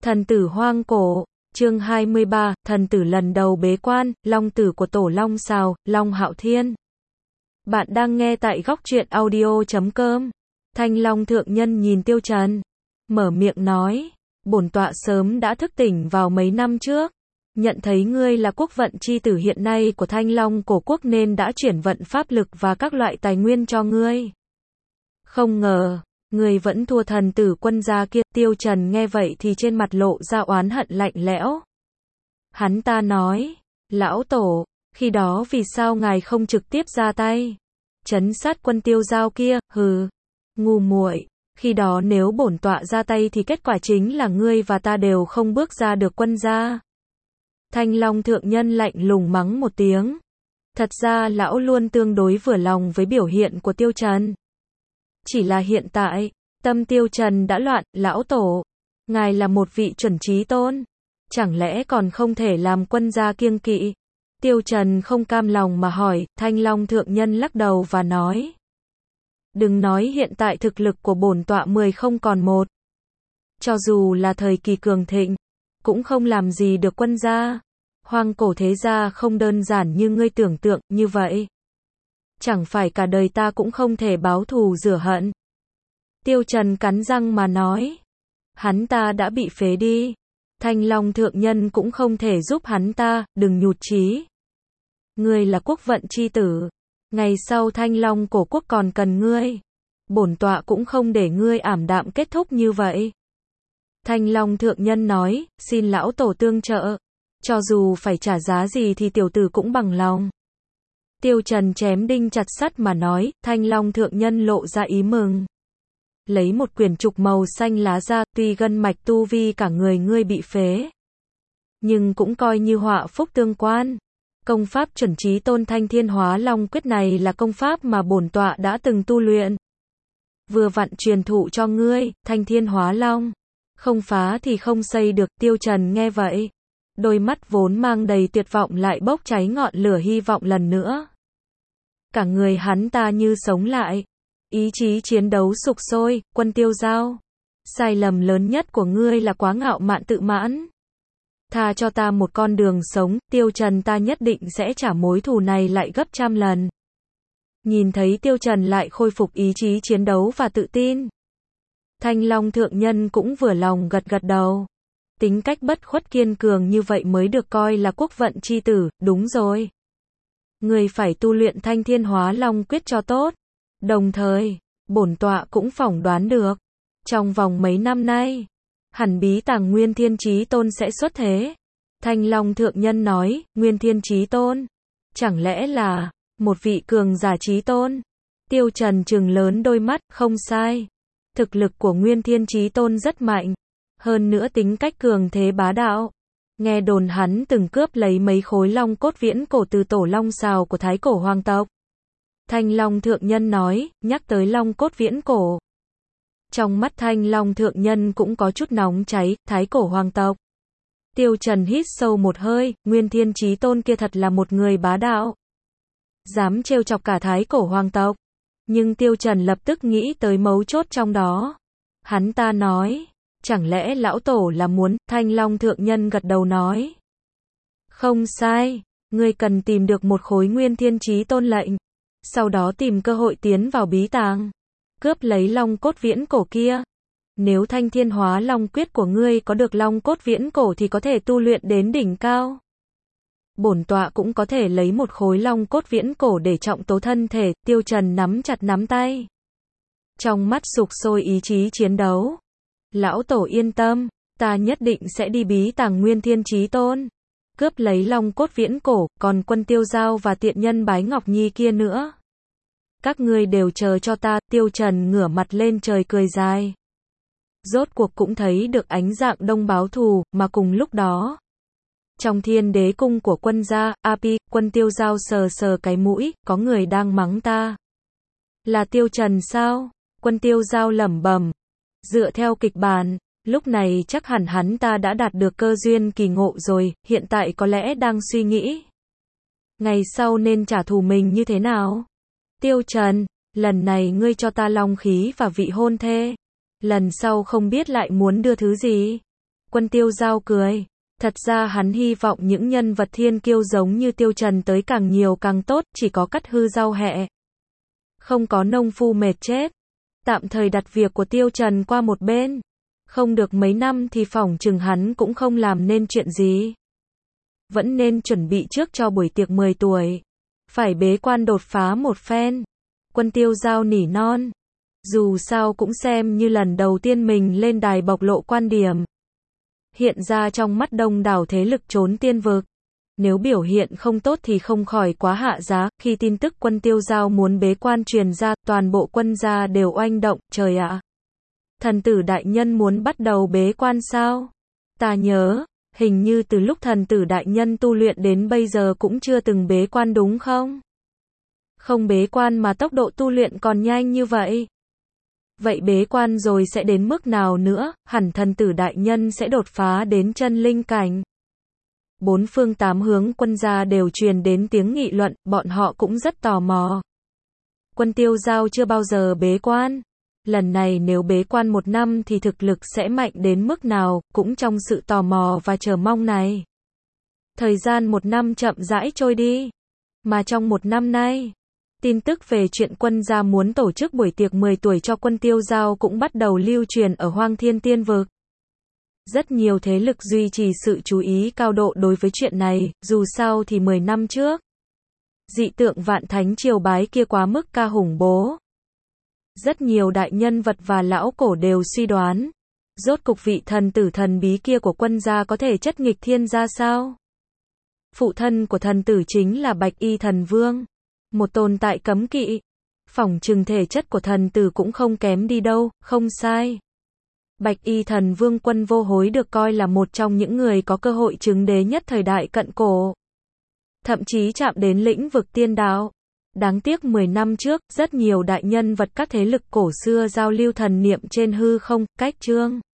Thần tử hoang cổ, chương 23, thần tử lần đầu bế quan, long tử của tổ Long Sào, Long Hạo Thiên. Bạn đang nghe tại góc truyện audio.com. Thanh Long thượng nhân nhìn Tiêu Trần, mở miệng nói, bổn tọa sớm đã thức tỉnh vào mấy năm trước, nhận thấy ngươi là quốc vận chi tử hiện nay của Thanh Long cổ quốc nên đã chuyển vận pháp lực và các loại tài nguyên cho ngươi. Không ngờ, ngươi vẫn thua thần tử quân gia kia. Tiêu Trần nghe vậy thì trên mặt lộ ra oán hận lạnh lẽo. Hắn ta nói, lão tổ, khi đó vì sao ngài không trực tiếp ra tay trấn sát quân Tiêu Giao kia? Hừ, ngu muội, khi đó nếu bổn tọa ra tay thì kết quả chính là ngươi và ta đều không bước ra được quân gia. Thanh Long thượng nhân lạnh lùng mắng một tiếng. Thật ra lão luôn tương đối vừa lòng với biểu hiện của Tiêu Trần. Chỉ là hiện tại, tâm Tiêu Trần đã loạn. Lão tổ, ngài là một vị chuẩn chí tôn, chẳng lẽ còn không thể làm quân gia kiêng kỵ? Tiêu Trần không cam lòng mà hỏi. Thanh Long thượng nhân lắc đầu và nói, đừng nói hiện tại thực lực của bổn tọa 10 không còn một, cho dù là thời kỳ cường thịnh, cũng không làm gì được quân gia. Hoang cổ thế gia không đơn giản như ngươi tưởng tượng như vậy. Chẳng phải cả đời ta cũng không thể báo thù rửa hận. Tiêu Trần cắn răng mà nói, hắn ta đã bị phế đi. Thanh Long thượng nhân cũng không thể giúp hắn ta, đừng nhụt chí. Ngươi là quốc vận chi tử, ngày sau Thanh Long cổ quốc còn cần ngươi. Bổn tọa cũng không để ngươi ảm đạm kết thúc như vậy. Thanh Long thượng nhân nói, xin lão tổ tương trợ, cho dù phải trả giá gì thì tiểu tử cũng bằng lòng. Tiêu Trần chém đinh chặt sắt mà nói. Thanh Long thượng nhân lộ ra ý mừng, lấy một quyển trục màu xanh lá ra. Tuy gân mạch tu vi cả người ngươi bị phế, nhưng cũng coi như họa phúc tương quan. Công pháp chuẩn chí tôn Thanh Thiên Hóa Long Quyết này là công pháp mà bổn tọa đã từng tu luyện, vừa vặn truyền thụ cho ngươi. Thanh Thiên Hóa Long, không phá thì không xây được. Tiêu Trần nghe vậy, đôi mắt vốn mang đầy tuyệt vọng lại bốc cháy ngọn lửa hy vọng lần nữa. Cả người hắn ta như sống lại, ý chí chiến đấu sục sôi. Quân Tiêu Giao, sai lầm lớn nhất của ngươi là quá ngạo mạn tự mãn. Tha cho ta một con đường sống, Tiêu Trần, ta nhất định sẽ trả mối thù này lại gấp trăm lần. Nhìn thấy Tiêu Trần lại khôi phục ý chí chiến đấu và tự tin, Thanh Long thượng nhân cũng vừa lòng gật gật đầu. Tính cách bất khuất kiên cường như vậy mới được coi là quốc vận chi tử. Đúng rồi, người phải tu luyện Thanh Thiên Hóa Long Quyết cho tốt. Đồng thời, bổn tọa cũng phỏng đoán được, trong vòng mấy năm nay, hẳn bí tàng Nguyên Thiên Chí Tôn sẽ xuất thế. Thanh Long thượng nhân nói, Nguyên Thiên Chí Tôn, chẳng lẽ là một vị cường giả chí tôn? Tiêu Trần trừng lớn đôi mắt. Không sai, thực lực của Nguyên Thiên Chí Tôn rất mạnh, hơn nữa tính cách cường thế bá đạo. Nghe đồn hắn từng cướp lấy mấy khối long cốt viễn cổ từ tổ Long Sào của Thái cổ hoàng tộc. Thanh Long thượng nhân nói, nhắc tới long cốt viễn cổ, trong mắt Thanh Long thượng nhân cũng có chút nóng cháy. Thái cổ hoàng tộc. Tiêu Trần hít sâu một hơi. Nguyên Thiên Chí Tôn kia thật là một người bá đạo, dám trêu chọc cả Thái cổ hoàng tộc. Nhưng Tiêu Trần lập tức nghĩ tới mấu chốt trong đó. Hắn ta nói, chẳng lẽ lão tổ là muốn? Thanh Long thượng nhân gật đầu nói, không sai, ngươi cần tìm được một khối Nguyên Thiên Chí Tôn lệnh, sau đó tìm cơ hội tiến vào bí tàng, cướp lấy long cốt viễn cổ kia. Nếu Thanh Thiên Hóa Long Quyết của ngươi có được long cốt viễn cổ thì có thể tu luyện đến đỉnh cao. Bổn tọa cũng có thể lấy một khối long cốt viễn cổ để trọng tố thân thể. Tiêu Trần nắm chặt nắm tay, trong mắt sục sôi ý chí chiến đấu. Lão tổ yên tâm, ta nhất định sẽ đi bí tàng Nguyên Thiên Chí Tôn, cướp lấy long cốt viễn cổ. Còn quân Tiêu Giao và tiện nhân Bái Ngọc Nhi kia nữa, các ngươi đều chờ cho ta. Tiêu Trần ngửa mặt lên trời cười dài. Rốt cuộc cũng thấy được ánh dạng đông báo thù. Mà cùng lúc đó, trong Thiên Đế cung của quân gia, Api, quân Tiêu Giao sờ sờ cái mũi, có người đang mắng ta. Là Tiêu Trần sao? Quân Tiêu Giao lẩm bẩm. Dựa theo kịch bản, lúc này chắc hẳn hắn ta đã đạt được cơ duyên kỳ ngộ rồi, hiện tại có lẽ đang suy nghĩ ngày sau nên trả thù mình như thế nào. Tiêu Trần, lần này ngươi cho ta long khí và vị hôn thê, lần sau không biết lại muốn đưa thứ gì. Quân Tiêu Giao cười. Thật ra hắn hy vọng những nhân vật thiên kiêu giống như Tiêu Trần tới càng nhiều càng tốt, chỉ có cắt hư rau hẹ. Không có nông phu mệt chết. Tạm thời đặt việc của Tiêu Trần qua một bên. Không được mấy năm thì phỏng chừng hắn cũng không làm nên chuyện gì. Vẫn nên chuẩn bị trước cho buổi tiệc 10 tuổi. Phải bế quan đột phá một phen. Quân Tiêu Giao nỉ non. Dù sao cũng xem như lần đầu tiên mình lên đài bộc lộ quan điểm. Hiện ra trong mắt đông đảo thế lực trốn tiên vực. Nếu biểu hiện không tốt thì không khỏi quá hạ giá. Khi tin tức Quân Tiêu Giao muốn bế quan truyền ra, toàn bộ quân gia đều oanh động. Trời ạ! Thần tử đại nhân muốn bắt đầu bế quan sao? Ta nhớ, hình như từ lúc thần tử đại nhân tu luyện đến bây giờ cũng chưa từng bế quan đúng không? Không bế quan mà tốc độ tu luyện còn nhanh như vậy. Vậy bế quan rồi sẽ đến mức nào nữa? Hẳn thần tử đại nhân sẽ đột phá đến chân linh cảnh. Bốn phương tám hướng quân gia đều truyền đến tiếng nghị luận, bọn họ cũng rất tò mò. Quân Tiêu Giao chưa bao giờ bế quan. Lần này nếu bế quan 1 năm thì thực lực sẽ mạnh đến mức nào, cũng trong sự tò mò và chờ mong này. Thời gian 1 năm chậm rãi trôi đi. Mà trong 1 năm nay, tin tức về chuyện quân gia muốn tổ chức buổi tiệc 10 tuổi cho Quân Tiêu Giao cũng bắt đầu lưu truyền ở Hoang Thiên Tiên Vực. Rất nhiều thế lực duy trì sự chú ý cao độ đối với chuyện này, dù sao thì 10 năm trước. Dị tượng Vạn Thánh triều bái kia quá mức ca hùng bố. Rất nhiều đại nhân vật và lão cổ đều suy đoán. Rốt cục vị thần tử thần bí kia của quân gia có thể chất nghịch thiên ra sao? Phụ thân của thần tử chính là Bạch Y Thần Vương. Một tồn tại cấm kỵ. Phỏng chừng thể chất của thần tử cũng không kém đi đâu, không sai. Bạch Y Thần Vương Quân Vô Hối được coi là một trong những người có cơ hội chứng đế nhất thời đại cận cổ. Thậm chí chạm đến lĩnh vực tiên đạo. Đáng tiếc 10 năm trước, rất nhiều đại nhân vật các thế lực cổ xưa giao lưu thần niệm trên hư không, cách chương.